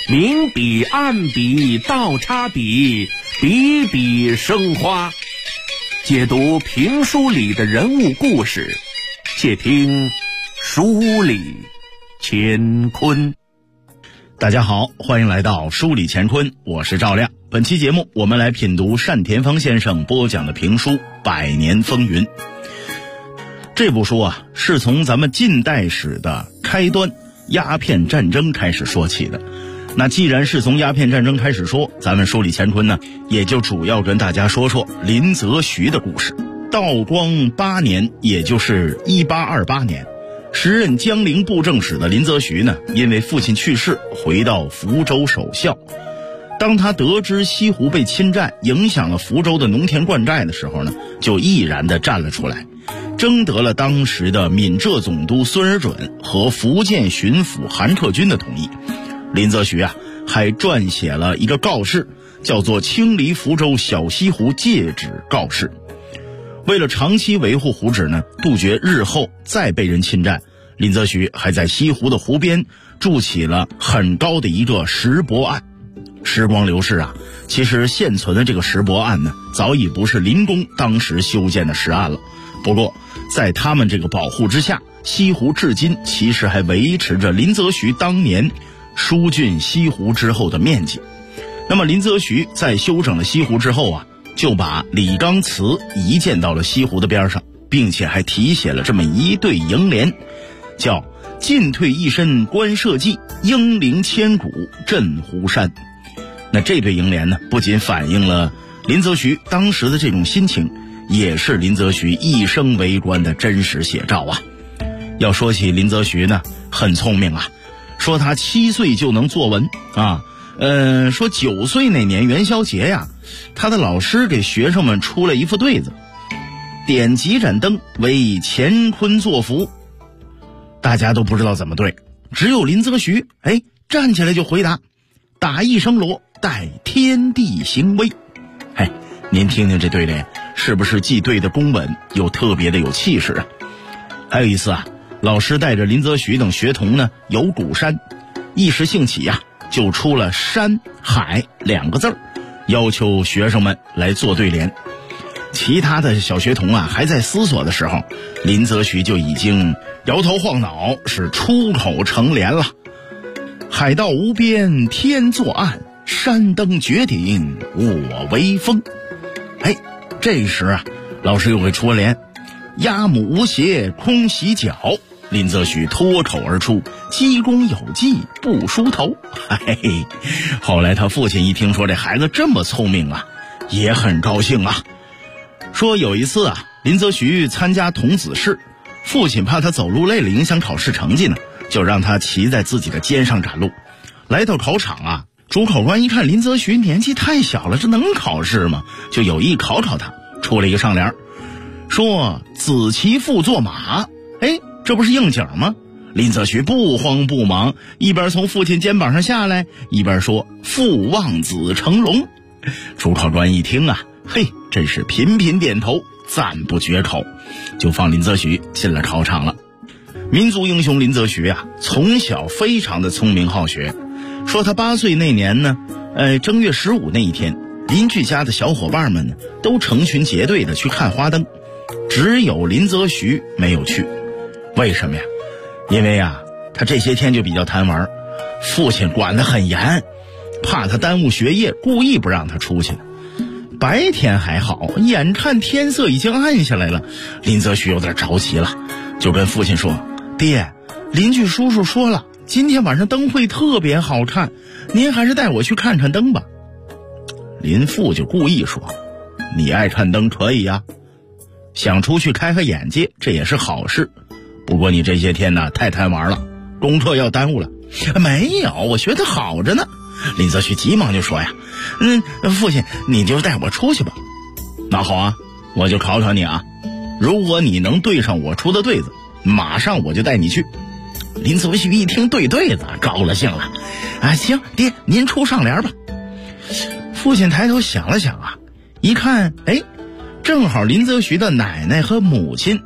明笔暗笔倒插笔，笔笔生花。解读评书里的人物故事，且听书里乾坤。 大家好，欢迎来到书里乾坤，我是赵亮。本期节目我们来品读单田芳先生播讲的评书《百年风云》。这部书啊，是从咱们近代史的开端鸦片战争开始说起的。那既然是从鸦片战争开始说，咱们书里乾坤呢，也就主要跟大家说说林则徐的故事。道光8年，也就是1828年，时任江陵布政使的林则徐呢，因为父亲去世，回到福州守孝。当他得知西湖被侵占，影响了福州的农田灌溉的时候呢，就毅然地站了出来，征得了当时的闽浙总督孙尔准和福建巡抚韩克军的同意。林则徐啊，还撰写了一个告示，叫做《清理福州小西湖戒旨告示》。为了长期维护湖址呢，杜绝日后再被人侵占，林则徐还在西湖的湖边筑起了很高的一个石泊岸。时光流逝啊，其实现存的这个石泊岸呢，早已不是林公当时修建的石岸了。不过在他们这个保护之下，西湖至今其实还维持着林则徐当年疏浚西湖之后的面积。那么林则徐在修整了西湖之后啊，就把李纲祠移建到了西湖的边上，并且还题写了这么一对楹联，叫进退一身观社稷，英灵千古镇湖山。那这对楹联呢，不仅反映了林则徐当时的这种心情，也是林则徐一生为官的真实写照啊。要说起林则徐呢，很聪明啊，说他7岁就能作文啊，说9岁那年元宵节呀，他的老师给学生们出了一副对子，点几盏灯为乾坤作福。大家都不知道怎么对，只有林则徐站起来就回答，打一声锣，待天地行威。您听听这对联，是不是既对得公稳，又特别的有气势啊？还有一次啊，老师带着林则徐等学童呢游鼓山，一时兴起呀，就出了山海2个字，要求学生们来做对联。其他的小学童啊还在思索的时候，林则徐就已经摇头晃脑，是出口成联了。海道无边天作岸，山登绝顶我威风。这时啊，老师又给出了联，鸭母无鞋空洗脚。林则徐脱口而出，鸡公有技不梳头。后来他父亲一听说这孩子这么聪明啊，也很高兴啊。说有一次啊，林则徐参加童子试，父亲怕他走路累了影响考试成绩呢，就让他骑在自己的肩上赶路。来到考场啊，主考官一看林则徐年纪太小了，这能考试吗？就有意考考他，出了一个上联，说子骑父作马。这不是应景吗？林则徐不慌不忙，一边从父亲肩膀上下来，一边说父望子成龙。主考官一听啊，真是频频点头，赞不绝口，就放林则徐进了考场了。民族英雄林则徐啊，从小非常的聪明好学。说他8岁那年呢，正月15那一天，邻居家的小伙伴们呢，都成群结队的去看花灯，只有林则徐没有去。为什么呀？因为啊，他这些天就比较贪玩，父亲管得很严，怕他耽误学业，故意不让他出去的。白天还好，眼看天色已经暗下来了，林则徐有点着急了，就跟父亲说，爹，邻居叔叔说了，今天晚上灯会特别好看，您还是带我去看看灯吧。林父就故意说，你爱看灯可以呀，想出去开开眼界，这也是好事。不过你这些天呢，太贪玩了，功课要耽误了。没有，我学得好着呢。林则徐急忙就说呀，父亲你就带我出去吧。那好啊，我就考考你啊，如果你能对上我出的对子，马上我就带你去。林则徐一听对子，高了兴了，行，爹您出上联吧。父亲抬头想了想啊，一看正好林则徐的奶奶和母亲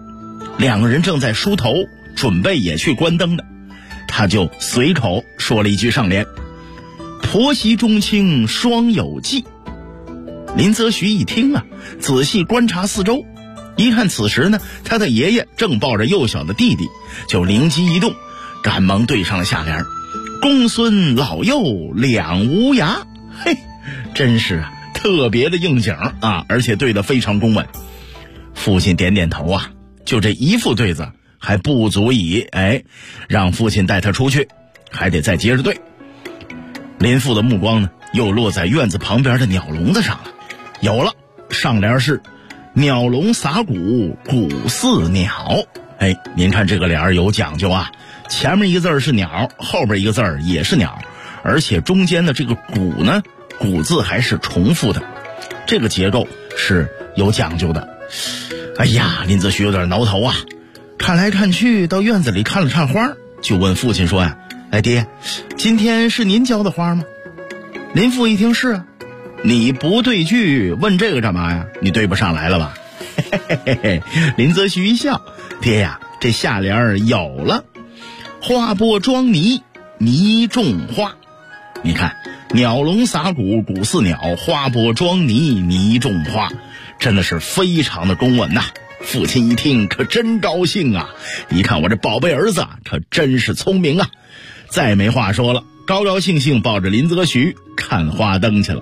2个人正在梳头，准备也去关灯的，他就随口说了一句上联， 婆媳中情双有计。林则徐一听啊，仔细观察四周，一看此时呢，他的爷爷正抱着幼小的弟弟，就灵机一动，赶忙对上了下联：公孙老幼两无涯。嘿，真是啊，特别的应景啊，而且对得非常公稳。父亲点点头啊，就这一副对子还不足以让父亲带他出去，还得再接着对。林父的目光呢，又落在院子旁边的鸟笼子上了。有了，上联是鸟笼撒谷，谷似鸟。您看这个联有讲究啊，前面一个字是鸟，后边一个字也是鸟，而且中间的这个谷呢，谷字还是重复的，这个结构是有讲究的。哎呀，林则徐有点挠头啊，看来看去到院子里看了看花，就问父亲说呀：爹，今天是您浇的花吗？林父一听是啊。你不对句问这个干嘛呀？你对不上来了吧？林则徐一笑：爹呀，这下联有了，花播装泥，泥种花。你看，鸟笼撒谷，谷似鸟，花播装泥，泥种花，真的是非常的公稳呐。父亲一听可真高兴啊，一看我这宝贝儿子可真是聪明啊，再没话说了，高高兴兴抱着林则徐看花灯去了。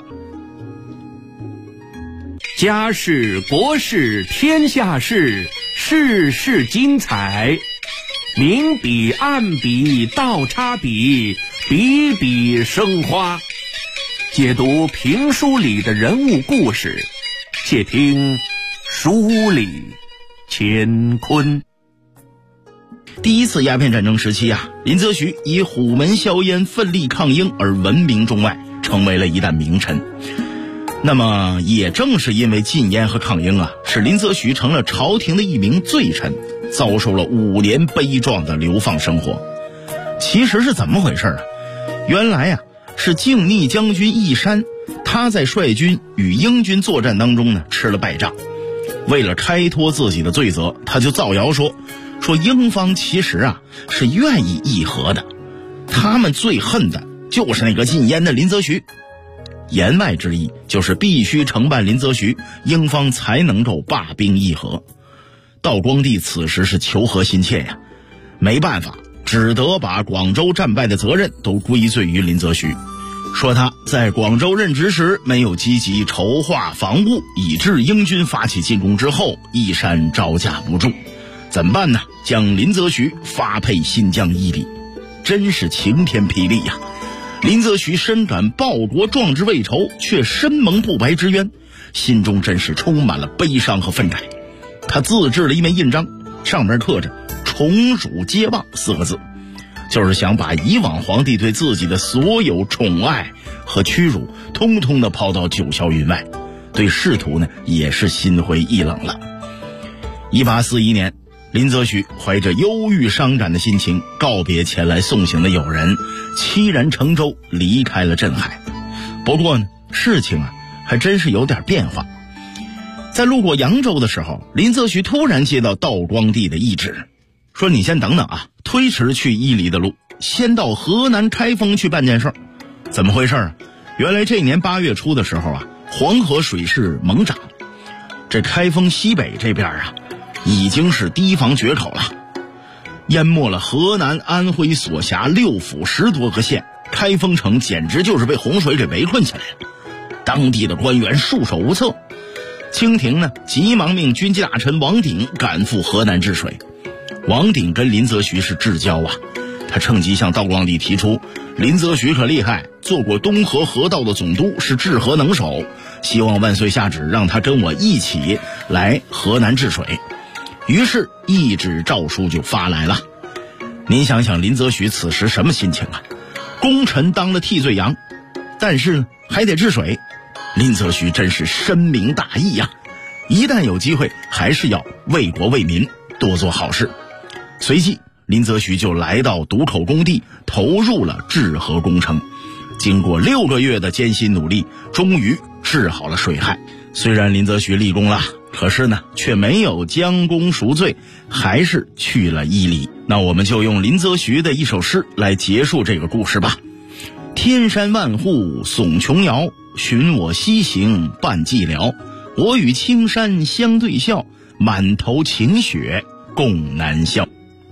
家事国事天下事，事事精彩，明笔暗笔倒插笔，笔笔生花。解读评书里的人物故事，且听书里乾坤。 第一次鸦片战争时期啊，林则徐以虎门销烟奋力抗英而闻名中外，成为了一代名臣。那么也正是因为禁烟和抗英啊，使林则徐成了朝廷的一名罪臣，遭受了5年悲壮的流放生活。其实是怎么回事啊？原来啊，是靖逆将军义山，他在率军与英军作战当中呢吃了败仗，为了开脱自己的罪责，他就造谣说英方其实啊是愿意议和的，他们最恨的就是那个禁烟的林则徐。言外之意就是必须惩办林则徐，英方才能够罢兵议和。道光帝此时是求和心切呀，没办法，只得把广州战败的责任都归罪于林则徐，说他在广州任职时没有积极筹划防务，以致英军发起进攻之后，义山招架不住。怎么办呢？将林则徐发配新疆伊犁，真是晴天霹雳呀！林则徐深感报国壮志未酬，却身蒙不白之冤，心中真是充满了悲伤和愤慨。他自制了一面印章，上面刻着宠辱皆忘4个字，就是想把以往皇帝对自己的所有宠爱和屈辱通通的抛到九霄云外，对仕途呢也是心灰意冷了。1841年，林则徐怀着忧郁伤感的心情告别前来送行的友人，凄然乘舟离开了镇海。不过呢，事情啊还真是有点变化。在路过扬州的时候，林则徐突然接到道光帝的懿旨，说你先等等啊，推迟去伊犁的路，先到河南开封去办件事。怎么回事啊？原来这年8月初的时候啊，黄河水势猛涨，这开封西北这边啊已经是堤防决口了，淹没了河南、安徽所辖6府10多个县，开封城简直就是被洪水给围困起来了，当地的官员束手无策。清廷呢急忙命军机大臣王鼎赶赴河南治水。王鼎跟林则徐是至交啊，他趁机向道光帝提出，林则徐可厉害，做过东河河道的总督，是治河能手，希望万岁下旨让他跟我一起来河南治水。于是懿旨诏书就发来了。您想想林则徐此时什么心情啊？功臣当了替罪羊，但是呢还得治水，林则徐真是深明大义呀，一旦有机会还是要为国为民，多做好事。随即林则徐就来到渡口工地，投入了治河工程。经过6个月的艰辛努力，终于治好了水害。虽然林则徐立功了，可是呢却没有将功赎罪，还是去了伊犁。那我们就用林则徐的一首诗来结束这个故事吧。 天山万户耸琼瑶，寻我西行伴寂寥。我与青山相对笑，满头晴雪共南消。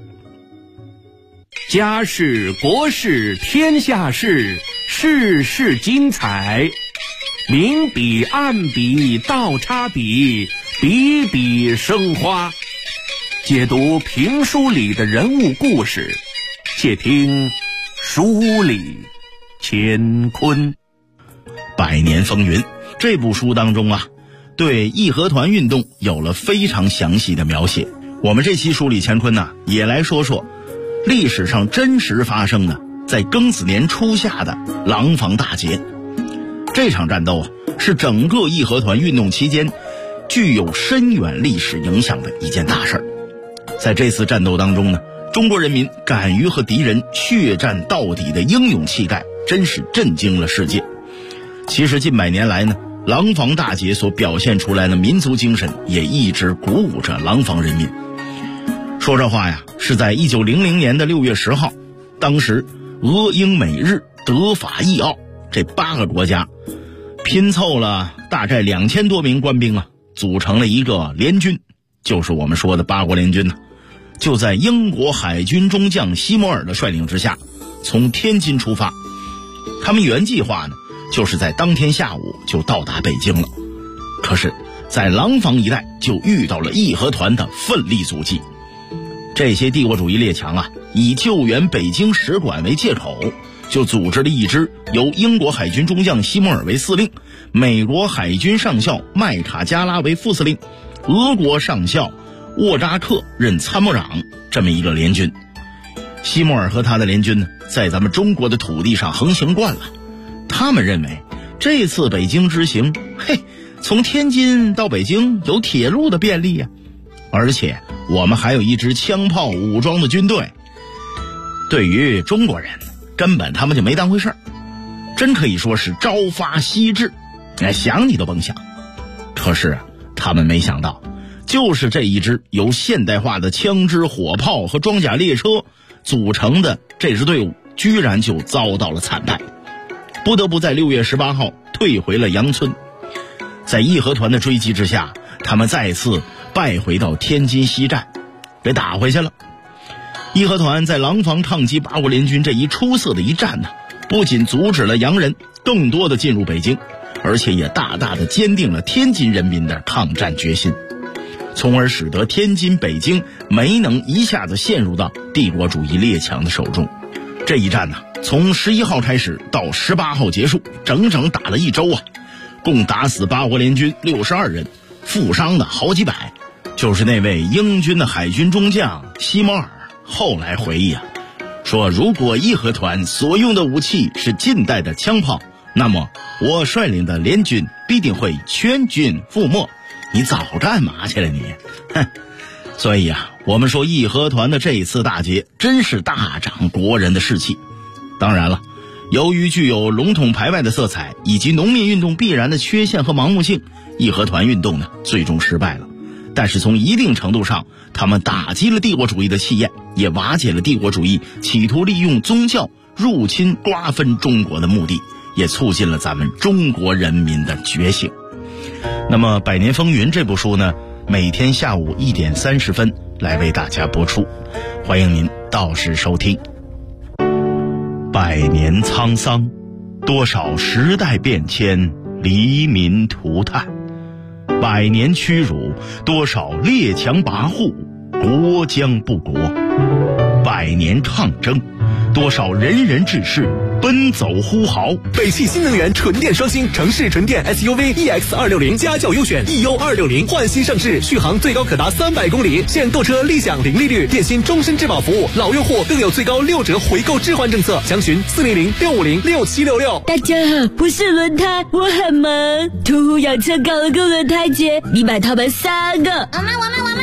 家事国事天下事，事事精彩。明笔暗笔倒插笔，笔笔生花。解读评书里的人物故事，且听书里乾坤。 百年风云这部书当中啊，对义和团运动有了非常详细的描写。我们这期书里乾坤呢，也来说说历史上真实发生的在庚子年初夏的廊坊大捷。这场战斗啊，是整个义和团运动期间具有深远历史影响的一件大事。在这次战斗当中呢，中国人民敢于和敌人血战到底的英勇气概真是震惊了世界。其实近百年来呢，廊坊大捷所表现出来的民族精神也一直鼓舞着廊坊人民。说这话呀，是在1900年的6月10号，当时俄英美日德法意奥这8个国家拼凑了大概2000多名官兵啊，组成了一个联军，就是我们说的八国联军呢。就在英国海军中将西摩尔的率领之下，从天津出发。他们原计划呢，就是在当天下午就到达北京了。可是在廊坊一带就遇到了义和团的奋力阻击。这些帝国主义列强啊，以救援北京使馆为借口，就组织了一支由英国海军中将西摩尔为司令，美国海军上校麦卡加拉为副司令，俄国上校沃扎克任参谋长，这么一个联军。西摩尔和他的联军呢，在咱们中国的土地上横行惯了，他们认为这次北京之行，从天津到北京有铁路的便利呀，而且我们还有一支枪炮武装的军队。对于中国人，根本他们就没当回事儿，真可以说是朝发夕至，想你都甭想。可是啊，他们没想到，就是这一支由现代化的枪支、火炮和装甲列车组成的这支队伍，居然就遭到了惨败，不得不在6月18号退回了杨村。在义和团的追击之下，他们再次败回到天津西站，给打回去了。义和团在廊坊抗击八国联军这一出色的一战呢，不仅阻止了洋人更多的进入北京，而且也大大的坚定了天津人民的抗战决心，从而使得天津、北京没能一下子陷入到帝国主义列强的手中。这一战呢，从11号开始到18号结束，整整打了1周啊，共打死八国联军62人，负伤的好几百。就是那位英军的海军中将西摩尔后来回忆啊，说如果义和团所用的武器是近代的枪炮，那么我率领的联军必定会全军覆没。你早干嘛去了你？所以啊，我们说义和团的这一次大捷真是大长国人的士气。当然了，由于具有笼统排外的色彩以及农民运动必然的缺陷和盲目性，义和团运动呢最终失败了。但是从一定程度上，他们打击了帝国主义的气焰，也瓦解了帝国主义企图利用宗教入侵瓜分中国的目的，也促进了咱们中国人民的觉醒。那么《百年风云》这部书呢，每天下午1点30分来为大家播出，欢迎您到时收听。百年沧桑，多少时代变迁，黎民涂炭；百年屈辱，多少列强跋扈，国将不国；百年抗争，多少仁人志士奔走呼号。 北汽新能源纯电双星城市纯电 SUV EX260家轿优选 EU260 焕新上市，续航最高可达300公里，现购车立享零利率，电信终身质保服务，老用户更有最高6折回购置换政策，详询400-650-6766。 大家好，不是轮胎，我很忙，途虎养车搞了个轮胎节，你买他们3个。我们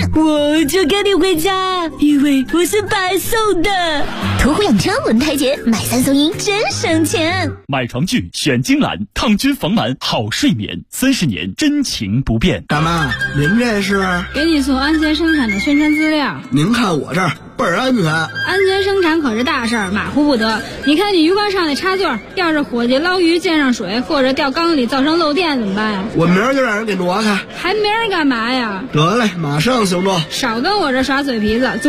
我就跟你回家，因为我是白送的。 途虎养车轮胎节，买3送1，真省钱。 买床具选金兰，抗菌防螨好睡眠，30年真情不变。 大妈，您这是？ 给你送安全生产的宣传资料。 您看我这儿倍儿安全。 安全生产可是大事儿，马虎不得。你看你鱼缸上那插座，要是伙计捞鱼溅上水，或者掉缸里造成漏电怎么办呀？ 我明儿就让人给挪开。 还明儿干嘛呀？ 得嘞，马上行动。 少跟我这耍嘴皮子。